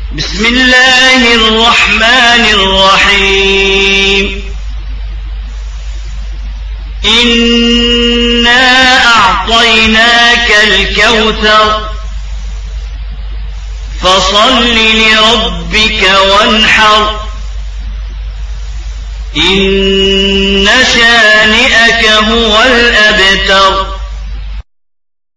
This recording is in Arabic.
بسم الله الرحمن الرحيم إنا أعطيناك الكوثر فصل لربك وانحر إن شانئك هو الأبتر.